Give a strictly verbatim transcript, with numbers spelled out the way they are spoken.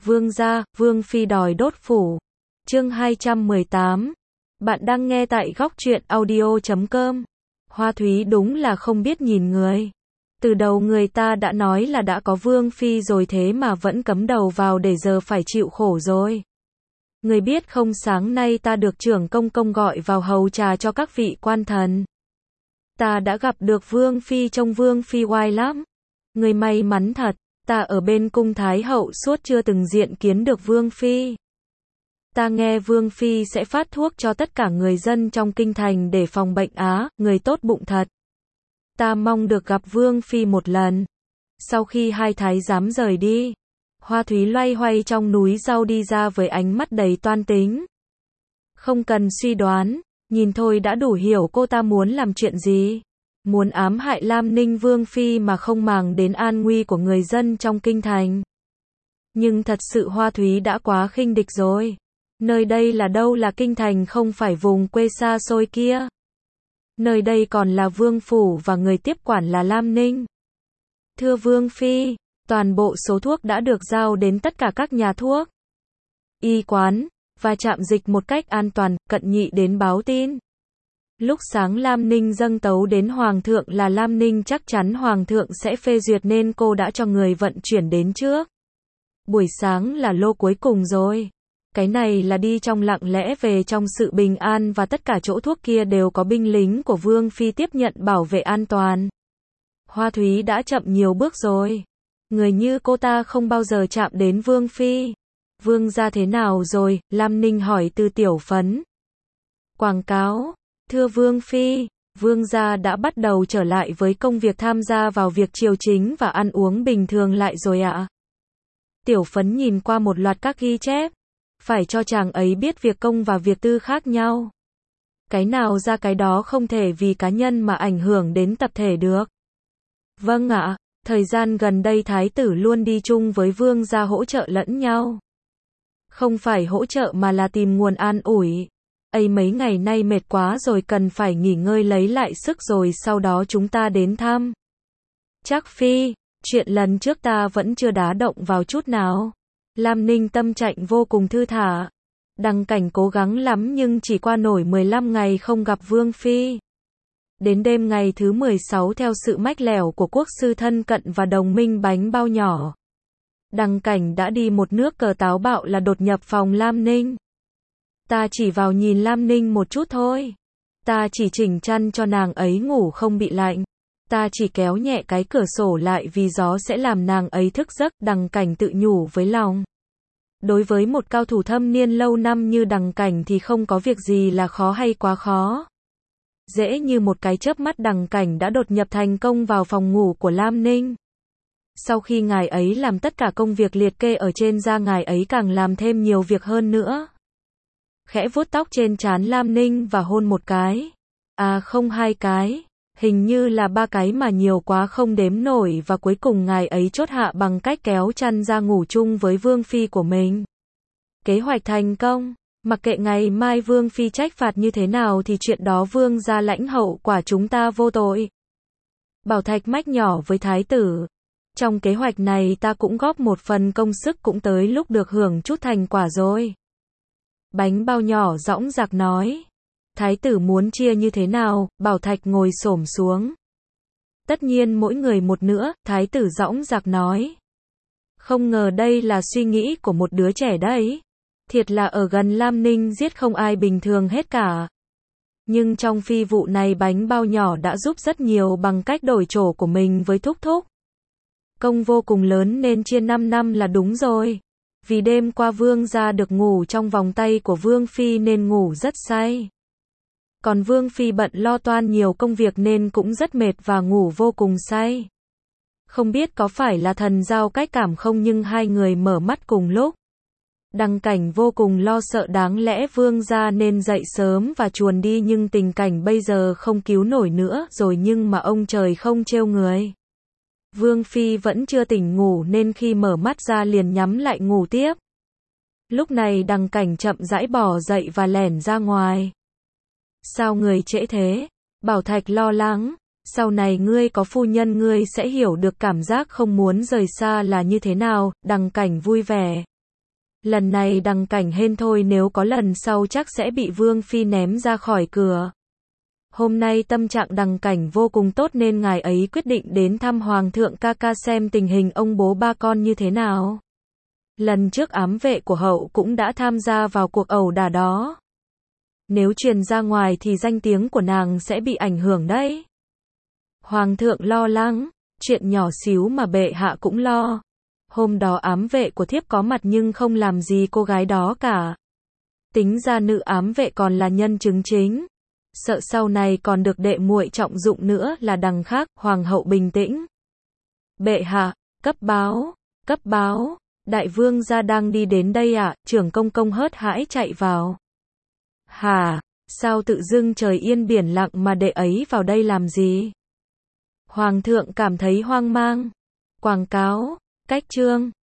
Vương gia, Vương phi đòi đốt phủ. Chương hai trăm mười tám. Bạn đang nghe tại góc truyện audio chấm com. Hoa Thúy đúng là không biết nhìn người. Từ đầu người ta đã nói là đã có Vương phi rồi thế mà vẫn cắm đầu vào để giờ phải chịu khổ rồi. Người biết không, sáng nay ta được trưởng công công gọi vào hầu trà cho các vị quan thần. Ta đã gặp được Vương phi, trông Vương phi oai lắm. Người may mắn thật, ta ở bên cung Thái hậu suốt chưa từng diện kiến được Vương phi. Ta nghe Vương phi sẽ phát thuốc cho tất cả người dân trong kinh thành để phòng bệnh á, người tốt bụng thật. Ta mong được gặp Vương phi một lần. Sau khi hai thái giám rời đi, Hoa Thúy loay hoay trong núi rau đi ra với ánh mắt đầy toan tính. Không cần suy đoán, nhìn thôi đã đủ hiểu cô ta muốn làm chuyện gì. Muốn ám hại Lam Ninh Vương phi mà không màng đến an nguy của người dân trong kinh thành. Nhưng thật sự Hoa Thúy đã quá khinh địch rồi. Nơi đây là đâu, là kinh thành, không phải vùng quê xa xôi kia. Nơi đây còn là vương phủ và người tiếp quản là Lam Ninh. Thưa Vương phi, toàn bộ số thuốc đã được giao đến tất cả các nhà thuốc, y quán và trạm dịch một cách an toàn. Cận nhị đến báo tin. Lúc sáng Lam Ninh dâng tấu đến Hoàng thượng là Lam Ninh chắc chắn Hoàng thượng sẽ phê duyệt nên cô đã cho người vận chuyển đến trước. Buổi sáng là lô cuối cùng rồi. Cái này là đi trong lặng lẽ về trong sự bình an và tất cả chỗ thuốc kia đều có binh lính của Vương phi tiếp nhận bảo vệ an toàn. Hoa Thúy đã chậm nhiều bước rồi. Người như cô ta không bao giờ chạm đến Vương phi. Vương gia thế nào rồi? Lam Ninh hỏi Từ Tiểu Phấn. Quảng cáo. Thưa Vương phi, Vương gia đã bắt đầu trở lại với công việc, tham gia vào việc triều chính và ăn uống bình thường lại rồi ạ. Tiểu Phấn nhìn qua một loạt các ghi chép. Phải cho chàng ấy biết việc công và việc tư khác nhau. Cái nào ra cái đó, không thể vì cá nhân mà ảnh hưởng đến tập thể được. Vâng ạ, thời gian gần đây thái tử luôn đi chung với Vương gia hỗ trợ lẫn nhau. Không phải hỗ trợ mà là tìm nguồn an ủi. Ây, mấy ngày nay mệt quá rồi, cần phải nghỉ ngơi lấy lại sức rồi sau đó chúng ta đến thăm. Trác phi, chuyện lần trước ta vẫn chưa đá động vào chút nào. Lam Ninh tâm trạng vô cùng thư thả. Đằng Cảnh cố gắng lắm nhưng chỉ qua nổi mười lăm ngày không gặp Vương phi. Đến đêm ngày thứ mười sáu, theo sự mách lẻo của quốc sư thân cận và đồng minh Bánh Bao Nhỏ, Đằng Cảnh đã đi một nước cờ táo bạo là đột nhập phòng Lam Ninh. Ta chỉ vào nhìn Lam Ninh một chút thôi. Ta chỉ chỉnh chăn cho nàng ấy ngủ không bị lạnh. Ta chỉ kéo nhẹ cái cửa sổ lại vì gió sẽ làm nàng ấy thức giấc. Đằng Cảnh tự nhủ với lòng. Đối với một cao thủ thâm niên lâu năm như Đằng Cảnh thì không có việc gì là khó hay quá khó. Dễ như một cái chớp mắt Đằng Cảnh đã đột nhập thành công vào phòng ngủ của Lam Ninh. Sau khi ngài ấy làm tất cả công việc liệt kê ở trên ra, ngài ấy càng làm thêm nhiều việc hơn nữa. Khẽ vuốt tóc trên trán Lam Ninh và hôn một cái. À không, hai cái. Hình như là ba cái mà nhiều quá không đếm nổi, và cuối cùng ngài ấy chốt hạ bằng cách kéo chăn ra ngủ chung với Vương phi của mình. Kế hoạch thành công. Mặc kệ ngày mai Vương phi trách phạt như thế nào thì chuyện đó Vương gia lãnh hậu quả, chúng ta vô tội. Bảo Thạch mách nhỏ với thái tử. Trong kế hoạch này ta cũng góp một phần công sức, cũng tới lúc được hưởng chút thành quả rồi. Bánh Bao Nhỏ dõng dạc nói. Thái tử muốn chia như thế nào? Bảo Thạch ngồi xổm xuống. Tất nhiên mỗi người một nữa, thái tử dõng dạc nói. Không ngờ đây là suy nghĩ của một đứa trẻ đấy. Thiệt là ở gần Lam Ninh giết không ai bình thường hết cả. Nhưng trong phi vụ này Bánh Bao Nhỏ đã giúp rất nhiều bằng cách đổi chỗ của mình với Thúc Thúc. Công vô cùng lớn nên chia năm năm là đúng rồi. Vì đêm qua Vương gia được ngủ trong vòng tay của Vương phi nên ngủ rất say. Còn Vương phi bận lo toan nhiều công việc nên cũng rất mệt và ngủ vô cùng say. Không biết có phải là thần giao cách cảm không, nhưng hai người mở mắt cùng lúc. Đằng Cảnh vô cùng lo sợ đáng lẽ Vương gia nên dậy sớm và chuồn đi, nhưng tình cảnh bây giờ không cứu nổi nữa rồi, nhưng mà ông trời không trêu người. Vương phi vẫn chưa tỉnh ngủ nên khi mở mắt ra liền nhắm lại ngủ tiếp. Lúc này Đằng Cảnh chậm rãi bò dậy và lẻn ra ngoài. Sao người trễ thế? Bảo Thạch lo lắng. Sau này ngươi có phu nhân ngươi sẽ hiểu được cảm giác không muốn rời xa là như thế nào. Đằng Cảnh vui vẻ. Lần này đằng cảnh hên thôi, nếu có lần sau chắc sẽ bị Vương Phi ném ra khỏi cửa. Hôm nay tâm trạng đằng cảnh vô cùng tốt nên ngài ấy quyết định đến thăm Hoàng thượng ca ca xem tình hình ông bố ba con như thế nào. Lần trước ám vệ của hậu cũng đã tham gia vào cuộc ẩu đả đó. Nếu truyền ra ngoài thì danh tiếng của nàng sẽ bị ảnh hưởng đấy. Hoàng thượng lo lắng, chuyện nhỏ xíu mà bệ hạ cũng lo. Hôm đó ám vệ của thiếp có mặt nhưng không làm gì cô gái đó cả. Tính ra nữ ám vệ còn là nhân chứng chính. Sợ sau này còn được đệ muội trọng dụng nữa là đằng khác. Hoàng hậu bình tĩnh. Bệ hạ, cấp báo, cấp báo, đại vương gia đang đi đến đây ạ. À? Trưởng công công hớt hãi chạy vào. Hả, sao tự dưng trời yên biển lặng mà đệ ấy vào đây làm gì? Hoàng thượng cảm thấy hoang mang. Quảng cáo, cách chương.